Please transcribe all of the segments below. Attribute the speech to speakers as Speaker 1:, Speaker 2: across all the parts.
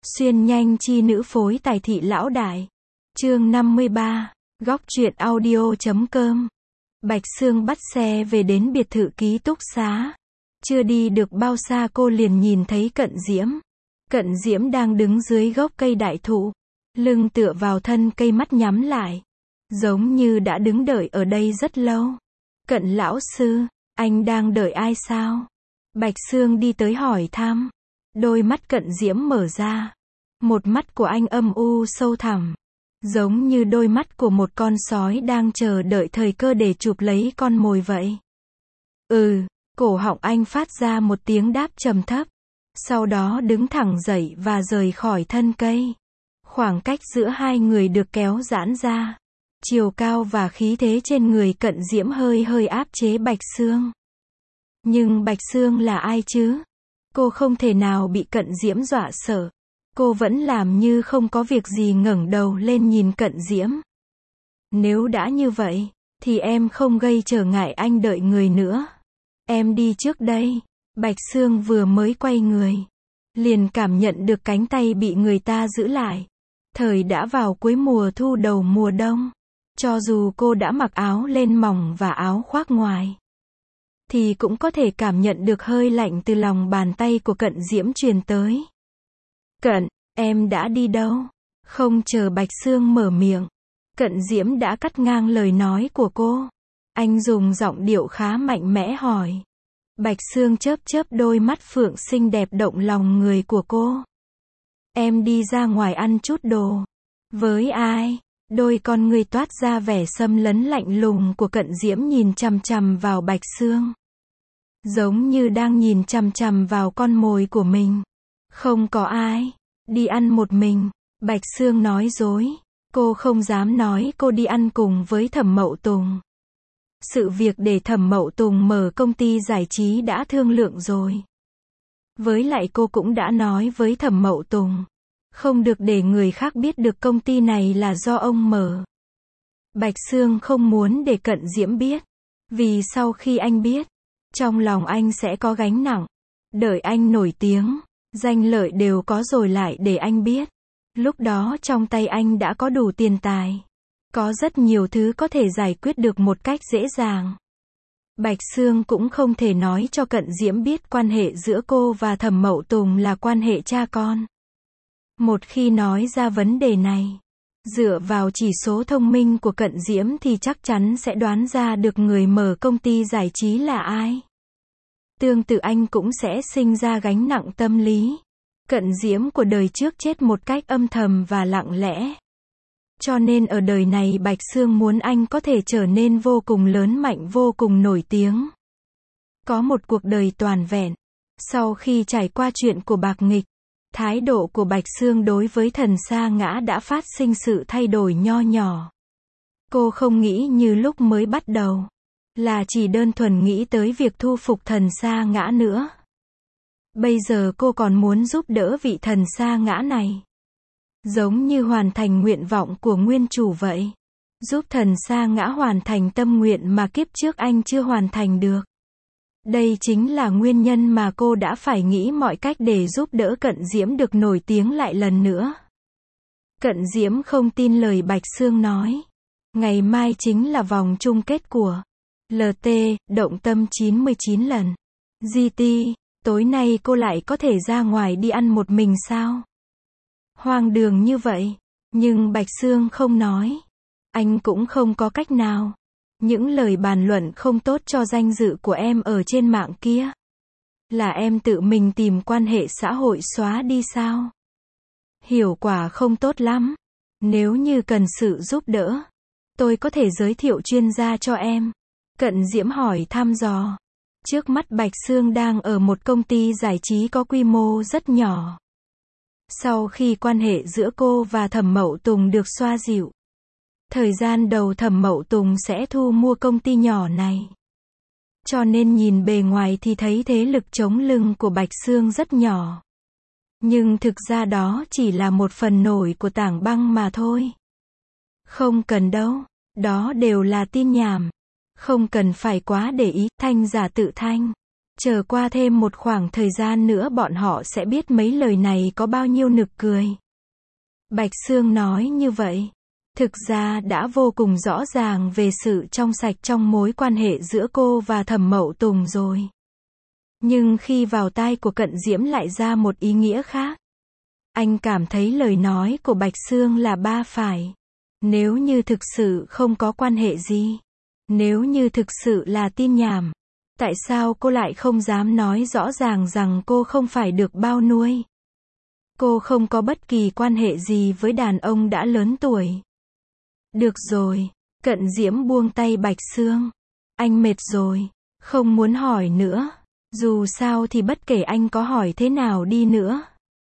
Speaker 1: Xuyên nhanh chi nữ phối tài thị lão đại. Chương 53. Góc truyện audio.com. Bạch Sương bắt xe về đến biệt thự ký túc xá. Chưa đi được bao xa cô liền nhìn thấy Cận Diễm. Cận Diễm đang đứng dưới gốc cây đại thụ, lưng tựa vào thân cây, mắt nhắm lại, giống như đã đứng đợi ở đây rất lâu. Cận lão sư, anh đang đợi ai sao? Bạch Sương đi tới hỏi thăm. Đôi mắt Cận Diễm mở ra. Một mắt của anh âm u sâu thẳm, giống như đôi mắt của một con sói đang chờ đợi thời cơ để chụp lấy con mồi vậy. Cổ họng anh phát ra một tiếng đáp trầm thấp. Sau đó đứng thẳng dậy và rời khỏi thân cây. Khoảng cách giữa hai người được kéo giãn ra. Chiều cao và khí thế trên người Cận Diễm hơi áp chế Bạch Sương. Nhưng Bạch Sương là ai chứ? Cô không thể nào bị Cận Diễm dọa sợ. Cô vẫn làm như không có việc gì, ngẩng đầu lên nhìn Cận Diễm. Nếu đã như vậy, thì em không gây trở ngại anh đợi người nữa. Em đi trước đây. Bạch Sương vừa mới quay người, liền cảm nhận được cánh tay bị người ta giữ lại. Thời đã vào cuối mùa thu đầu mùa đông. Cho dù cô đã mặc áo len mỏng và áo khoác ngoài, thì cũng có thể cảm nhận được hơi lạnh từ lòng bàn tay của Cận Diễm truyền tới. Cận, em đã đi đâu? Không chờ Bạch Sương mở miệng, Cận Diễm đã cắt ngang lời nói của cô. Anh dùng giọng điệu khá mạnh mẽ hỏi. Bạch Sương chớp đôi mắt phượng xinh đẹp động lòng người của cô. Em đi ra ngoài ăn chút đồ. Với ai? Đôi con người toát ra vẻ xâm lấn lạnh lùng của Cận Diễm nhìn chằm chằm vào Bạch Sương, giống như đang nhìn chằm chằm vào con mồi của mình. Không có ai. Đi ăn một mình. Bạch Sương nói dối. Cô không dám nói cô đi ăn cùng với Thẩm Mậu Tùng. Sự việc để Thẩm Mậu Tùng mở công ty giải trí đã thương lượng rồi. Với lại cô cũng đã nói với Thẩm Mậu Tùng, không được để người khác biết được công ty này là do ông mở. Bạch Sương không muốn để Cận Diễm biết, vì sau khi anh biết, trong lòng anh sẽ có gánh nặng. Đợi anh nổi tiếng, danh lợi đều có rồi lại để anh biết. Lúc đó trong tay anh đã có đủ tiền tài. Có rất nhiều thứ có thể giải quyết được một cách dễ dàng. Bạch Sương cũng không thể nói cho Cận Diễm biết quan hệ giữa cô và Thẩm Mậu Tùng là quan hệ cha con. Một khi nói ra vấn đề này, dựa vào chỉ số thông minh của Cận Diễm thì chắc chắn sẽ đoán ra được người mở công ty giải trí là ai. Tương tự anh cũng sẽ sinh ra gánh nặng tâm lý. Cận Diễm của đời trước chết một cách âm thầm và lặng lẽ. Cho nên ở đời này Bạch Sương muốn anh có thể trở nên vô cùng lớn mạnh, vô cùng nổi tiếng. Có một cuộc đời toàn vẹn. Sau khi trải qua chuyện của Bạc Nghịch, thái độ của Bạch Sương đối với Thần Sa Ngã đã phát sinh sự thay đổi nho nhỏ. Cô không nghĩ như lúc mới bắt đầu, là chỉ đơn thuần nghĩ tới việc thu phục Thần Sa Ngã nữa. Bây giờ cô còn muốn giúp đỡ vị Thần Sa Ngã này. Giống như hoàn thành nguyện vọng của nguyên chủ vậy. Giúp Thần Sa Ngã hoàn thành tâm nguyện mà kiếp trước anh chưa hoàn thành được. Đây chính là nguyên nhân mà cô đã phải nghĩ mọi cách để giúp đỡ Cận Diễm được nổi tiếng lại lần nữa. Cận Diễm không tin lời Bạch Sương nói. Ngày mai chính là vòng chung kết của LT, Động Tâm 99 lần. GT, tối nay cô lại có thể ra ngoài đi ăn một mình sao? Hoang đường như vậy. Nhưng Bạch Sương không nói. Anh cũng không có cách nào. Những lời bàn luận không tốt cho danh dự của em ở trên mạng kia, là em tự mình tìm quan hệ xã hội xóa đi sao? Hiệu quả không tốt lắm. Nếu như cần sự giúp đỡ, tôi có thể giới thiệu chuyên gia cho em. Cận Diễm hỏi thăm dò. Trước mắt Bạch Sương đang ở một công ty giải trí có quy mô rất nhỏ. Sau khi quan hệ giữa cô và Thẩm Mậu Tùng được xoa dịu, thời gian đầu Thẩm Mậu Tùng sẽ thu mua công ty nhỏ này. Cho nên nhìn bề ngoài thì thấy thế lực chống lưng của Bạch Sương rất nhỏ. Nhưng thực ra đó chỉ là một phần nổi của tảng băng mà thôi. Không cần đâu. Đó đều là tin nhảm. Không cần phải quá để ý. Thanh giả tự thanh. Chờ qua thêm một khoảng thời gian nữa bọn họ sẽ biết mấy lời này có bao nhiêu nực cười. Bạch Sương nói như vậy, thực ra đã vô cùng rõ ràng về sự trong sạch trong mối quan hệ giữa cô và Thẩm Mậu Tùng rồi. Nhưng khi vào tai của Cận Diễm lại ra một ý nghĩa khác. Anh cảm thấy lời nói của Bạch Sương là ba phải. Nếu như thực sự không có quan hệ gì, nếu như thực sự là tin nhảm, tại sao cô lại không dám nói rõ ràng rằng cô không phải được bao nuôi? Cô không có bất kỳ quan hệ gì với đàn ông đã lớn tuổi. Được rồi, Cận Diễm buông tay Bạch Sương. Anh mệt rồi, không muốn hỏi nữa. Dù sao thì bất kể anh có hỏi thế nào đi nữa,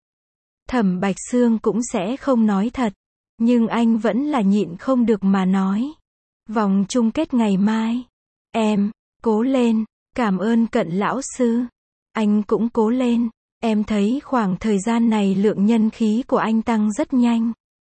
Speaker 1: Thẩm Bạch Sương cũng sẽ không nói thật. Nhưng anh vẫn là nhịn không được mà nói. Vòng chung kết ngày mai. Em, cố lên, cảm ơn Cận lão sư. Anh cũng cố lên. Em thấy khoảng thời gian này lượng nhân khí của anh tăng rất nhanh.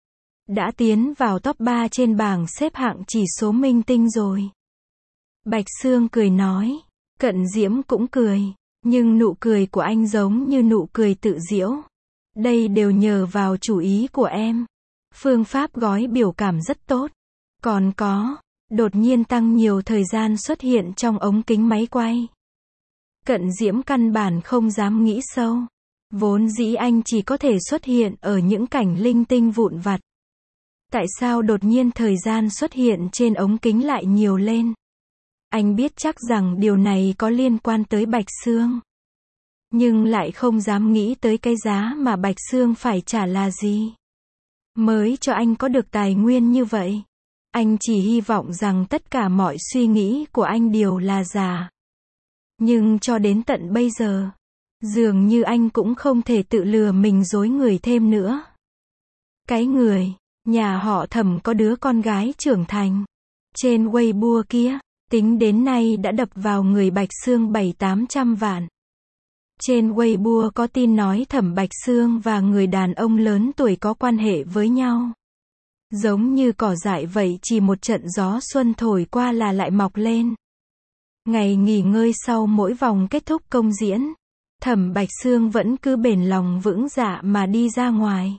Speaker 1: Đã tiến vào top 3 trên bảng xếp hạng chỉ số minh tinh rồi. Bạch Sương cười nói. Cận Diễm cũng cười. Nhưng nụ cười của anh giống như nụ cười tự giễu. Đây đều nhờ vào chủ ý của em. Phương pháp gói biểu cảm rất tốt. Còn có, đột nhiên tăng nhiều thời gian xuất hiện trong ống kính máy quay. Cận Diễm căn bản không dám nghĩ sâu. Vốn dĩ anh chỉ có thể xuất hiện ở những cảnh linh tinh vụn vặt. Tại sao đột nhiên thời gian xuất hiện trên ống kính lại nhiều lên? Anh biết chắc rằng điều này có liên quan tới Bạch Sương. Nhưng lại không dám nghĩ tới cái giá mà Bạch Sương phải trả là gì. Mới cho anh có được tài nguyên như vậy. Anh chỉ hy vọng rằng tất cả mọi suy nghĩ của anh đều là giả. Nhưng cho đến tận bây giờ, dường như anh cũng không thể tự lừa mình dối người thêm nữa. Cái người, nhà họ Thẩm có đứa con gái trưởng thành. Trên Weibo kia, tính đến nay đã đập vào người Bạch Sương 700-800 vạn. Trên Weibo có tin nói Thẩm Bạch Sương và người đàn ông lớn tuổi có quan hệ với nhau. Giống như cỏ dại vậy, chỉ một trận gió xuân thổi qua là lại mọc lên. Ngày nghỉ ngơi sau mỗi vòng kết thúc công diễn, Thẩm Bạch Sương vẫn cứ bền lòng vững dạ mà đi ra ngoài.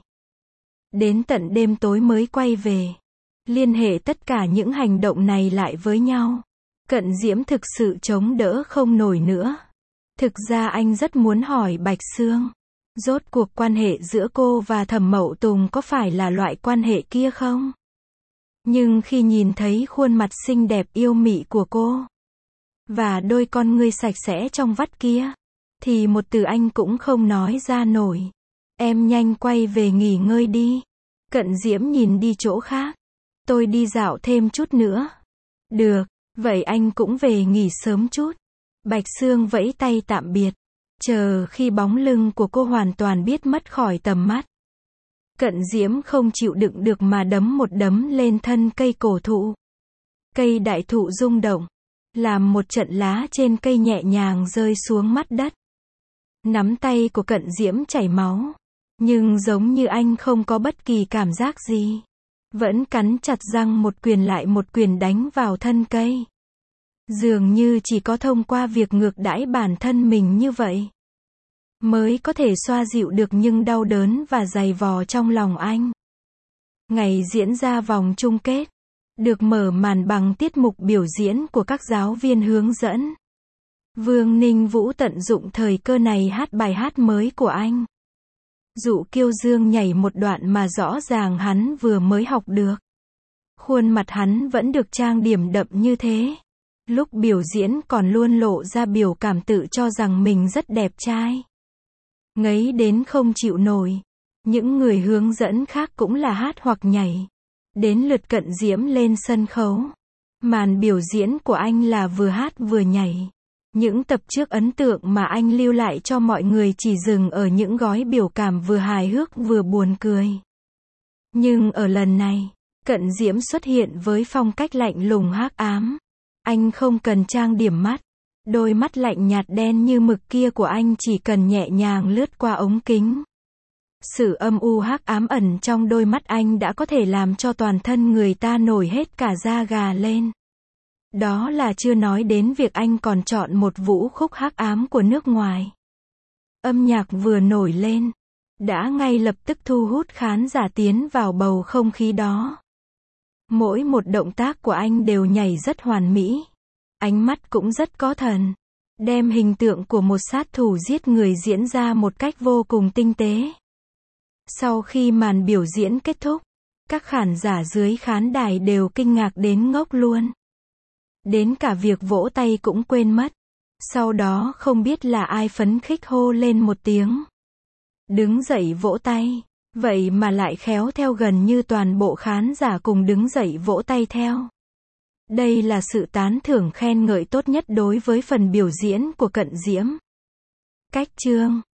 Speaker 1: Đến tận đêm tối mới quay về. Liên hệ tất cả những hành động này lại với nhau. Cận Diễm thực sự chống đỡ không nổi nữa. Thực ra anh rất muốn hỏi Bạch Sương. Rốt cuộc quan hệ giữa cô và Thẩm Mậu Tùng có phải là loại quan hệ kia không? Nhưng khi nhìn thấy khuôn mặt xinh đẹp yêu mị của cô, và đôi con ngươi sạch sẽ trong vắt kia, thì một từ anh cũng không nói ra nổi. Em nhanh quay về nghỉ ngơi đi. Cận Diễm nhìn đi chỗ khác. Tôi đi dạo thêm chút nữa. Được, vậy anh cũng về nghỉ sớm chút. Bạch Sương vẫy tay tạm biệt. Chờ khi bóng lưng của cô hoàn toàn biết mất khỏi tầm mắt. Cận Diễm không chịu đựng được mà đấm một đấm lên thân cây cổ thụ. Cây đại thụ rung động, làm một trận lá trên cây nhẹ nhàng rơi xuống mặt đất. Nắm tay của Cận Diễm chảy máu. Nhưng giống như anh không có bất kỳ cảm giác gì. Vẫn cắn chặt răng một quyền lại một quyền đánh vào thân cây. Dường như chỉ có thông qua việc ngược đãi bản thân mình như vậy, mới có thể xoa dịu được những đau đớn và dày vò trong lòng anh. Ngày diễn ra vòng chung kết, được mở màn bằng tiết mục biểu diễn của các giáo viên hướng dẫn. Vương Ninh Vũ tận dụng thời cơ này hát bài hát mới của anh. Dụ Kiêu Dương nhảy một đoạn mà rõ ràng hắn vừa mới học được. Khuôn mặt hắn vẫn được trang điểm đậm như thế. Lúc biểu diễn còn luôn lộ ra biểu cảm tự cho rằng mình rất đẹp trai. Ngấy đến không chịu nổi. Những người hướng dẫn khác cũng là hát hoặc nhảy. Đến lượt Cận Diễm lên sân khấu. Màn biểu diễn của anh là vừa hát vừa nhảy. Những tập trước ấn tượng mà anh lưu lại cho mọi người chỉ dừng ở những gói biểu cảm vừa hài hước vừa buồn cười. Nhưng ở lần này, Cận Diễm xuất hiện với phong cách lạnh lùng hắc ám. Anh không cần trang điểm mắt. Đôi mắt lạnh nhạt đen như mực kia của anh chỉ cần nhẹ nhàng lướt qua ống kính. Sự âm u hắc ám ẩn trong đôi mắt anh đã có thể làm cho toàn thân người ta nổi hết cả da gà lên. Đó là chưa nói đến việc anh còn chọn một vũ khúc hắc ám của nước ngoài. Âm nhạc vừa nổi lên, đã ngay lập tức thu hút khán giả tiến vào bầu không khí đó. Mỗi một động tác của anh đều nhảy rất hoàn mỹ. Ánh mắt cũng rất có thần. Đem hình tượng của một sát thủ giết người diễn ra một cách vô cùng tinh tế. Sau khi màn biểu diễn kết thúc, các khán giả dưới khán đài đều kinh ngạc đến ngốc luôn. Đến cả việc vỗ tay cũng quên mất. Sau đó không biết là ai phấn khích hô lên một tiếng. Đứng dậy vỗ tay. Vậy mà lại khéo theo gần như toàn bộ khán giả cùng đứng dậy vỗ tay theo. Đây là sự tán thưởng khen ngợi tốt nhất đối với phần biểu diễn của Cận Diễm. Cách chương